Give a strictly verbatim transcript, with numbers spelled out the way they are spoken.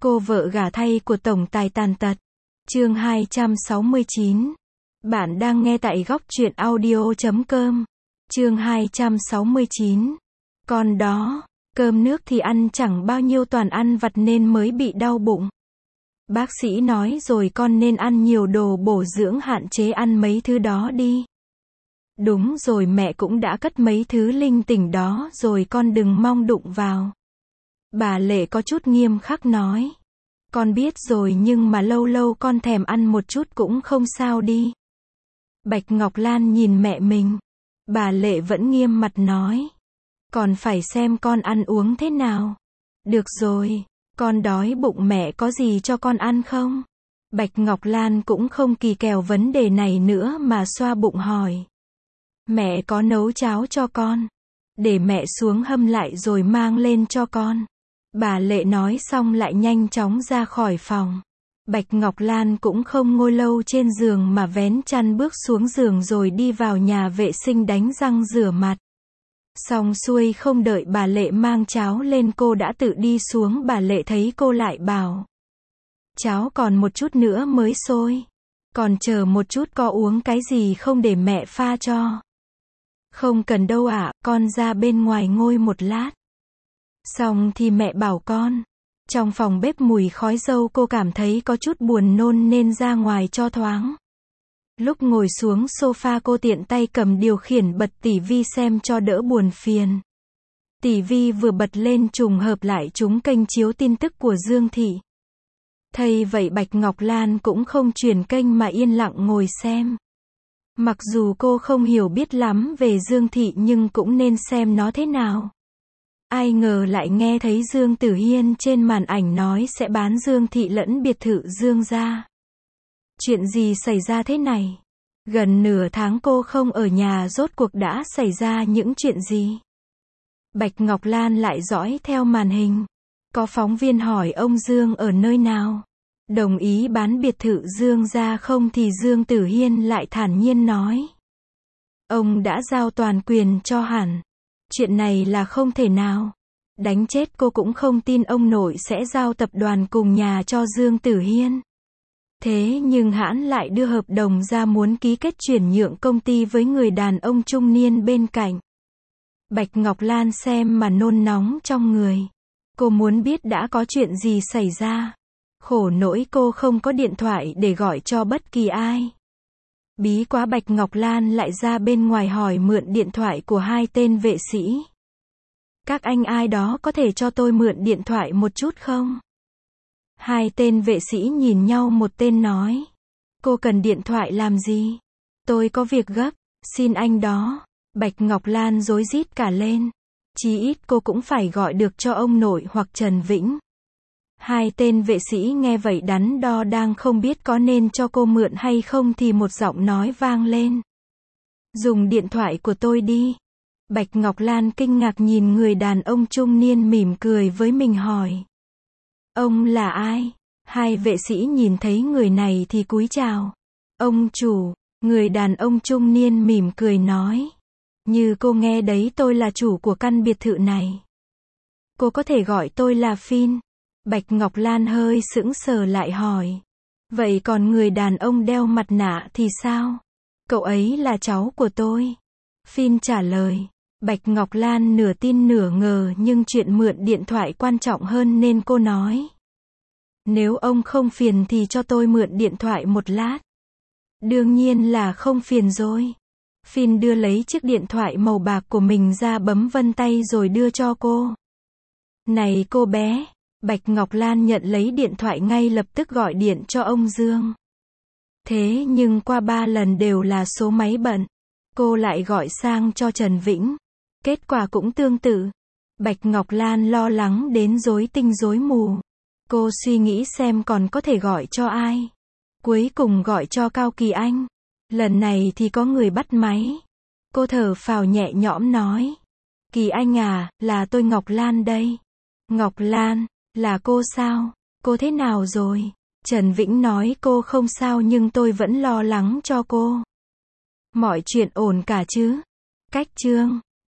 Cô vợ gả thay của tổng tài tàn tật. Chương hai trăm sáu mươi chín. Bạn đang nghe tại góc truyện audio chấm com. Chương hai trăm sáu mươi chín. Con đó, cơm nước thì ăn chẳng bao nhiêu, toàn ăn vặt nên mới bị đau bụng. Bác sĩ nói rồi, con nên ăn nhiều đồ bổ dưỡng, hạn chế ăn mấy thứ đó đi. Đúng rồi, mẹ cũng đã cất mấy thứ linh tinh đó rồi, con đừng mong đụng vào. Bà Lệ có chút nghiêm khắc nói. Con biết rồi, nhưng mà lâu lâu con thèm ăn một chút cũng không sao đi. Bạch Ngọc Lan nhìn mẹ mình. Bà Lệ vẫn nghiêm mặt nói. Còn phải xem con ăn uống thế nào. Được rồi, con đói bụng, mẹ có gì cho con ăn không? Bạch Ngọc Lan cũng không kỳ kèo vấn đề này nữa mà xoa bụng hỏi. Mẹ có nấu cháo cho con. Để mẹ xuống hâm lại rồi mang lên cho con. Bà Lệ nói xong lại nhanh chóng ra khỏi phòng. Bạch Ngọc Lan cũng không ngồi lâu trên giường mà vén chăn bước xuống giường rồi đi vào nhà vệ sinh đánh răng rửa mặt. Xong xuôi không đợi bà Lệ mang cháo lên, cô đã tự đi xuống. Bà Lệ thấy cô lại bảo. Cháo còn một chút nữa mới sôi. Còn chờ một chút, có uống cái gì không để mẹ pha cho? Không cần đâu ạ, con ra bên ngoài ngồi một lát. Xong thì mẹ bảo con. Trong phòng bếp mùi khói dâu, cô cảm thấy có chút buồn nôn nên ra ngoài cho thoáng. Lúc ngồi xuống sofa, cô tiện tay cầm điều khiển bật ti vi xem cho đỡ buồn phiền. ti vi vừa bật lên trùng hợp lại trúng kênh chiếu tin tức của Dương Thị. Thay vậy Bạch Ngọc Lan cũng không chuyển kênh mà yên lặng ngồi xem. Mặc dù cô không hiểu biết lắm về Dương Thị nhưng cũng nên xem nó thế nào. Ai ngờ lại nghe thấy Dương Tử Hiên trên màn ảnh nói sẽ bán Dương Thị lẫn biệt thự Dương gia. Chuyện gì xảy ra thế này? Gần nửa tháng cô không ở nhà, rốt cuộc đã xảy ra những chuyện gì? Bạch Ngọc Lan lại dõi theo màn hình. Có phóng viên hỏi ông Dương ở nơi nào? Đồng ý bán biệt thự Dương gia không, thì Dương Tử Hiên lại thản nhiên nói. Ông đã giao toàn quyền cho hẳn. Chuyện này là không thể nào. Đánh chết cô cũng không tin ông nội sẽ giao tập đoàn cùng nhà cho Dương Tử Hiên. Thế nhưng hãn lại đưa hợp đồng ra muốn ký kết chuyển nhượng công ty với người đàn ông trung niên bên cạnh. Bạch Ngọc Lan xem mà nôn nóng trong người. Cô muốn biết đã có chuyện gì xảy ra. Khổ nỗi cô không có điện thoại để gọi cho bất kỳ ai. Bí quá, Bạch Ngọc Lan lại ra bên ngoài hỏi mượn điện thoại của hai tên vệ sĩ. Các anh ai đó có thể cho tôi mượn điện thoại một chút không? Hai tên vệ sĩ nhìn nhau, một tên nói. Cô cần điện thoại làm gì? Tôi có việc gấp, xin anh đó. Bạch Ngọc Lan rối rít cả lên. Chí ít cô cũng phải gọi được cho ông nội hoặc Trần Vĩnh. Hai tên vệ sĩ nghe vậy đắn đo, đang không biết có nên cho cô mượn hay không thì một giọng nói vang lên. Dùng điện thoại của tôi đi. Bạch Ngọc Lan kinh ngạc nhìn người đàn ông trung niên mỉm cười với mình hỏi. Ông là ai? Hai vệ sĩ nhìn thấy người này thì cúi chào. Ông chủ. Người đàn ông trung niên mỉm cười nói. Như cô nghe đấy, tôi là chủ của căn biệt thự này. Cô có thể gọi tôi là Phin. Bạch Ngọc Lan hơi sững sờ lại hỏi. Vậy còn người đàn ông đeo mặt nạ thì sao? Cậu ấy là cháu của tôi. Phin trả lời. Bạch Ngọc Lan nửa tin nửa ngờ, nhưng chuyện mượn điện thoại quan trọng hơn nên cô nói. Nếu ông không phiền thì cho tôi mượn điện thoại một lát. Đương nhiên là không phiền rồi. Phin đưa lấy chiếc điện thoại màu bạc của mình ra, bấm vân tay rồi đưa cho cô. Này cô bé. Bạch Ngọc Lan nhận lấy điện thoại ngay lập tức gọi điện cho ông Dương. Thế nhưng qua ba lần đều là số máy bận. Cô lại gọi sang cho Trần Vĩnh. Kết quả cũng tương tự. Bạch Ngọc Lan lo lắng đến rối tinh rối mù. Cô suy nghĩ xem còn có thể gọi cho ai. Cuối cùng gọi cho Cao Kỳ Anh. Lần này thì có người bắt máy. Cô thở phào nhẹ nhõm nói. Kỳ Anh à, là tôi Ngọc Lan đây. Ngọc Lan, là cô sao? Cô thế nào rồi? Trần Vĩnh nói cô không sao nhưng tôi vẫn lo lắng cho cô. Mọi chuyện ổn cả chứ? Cách chương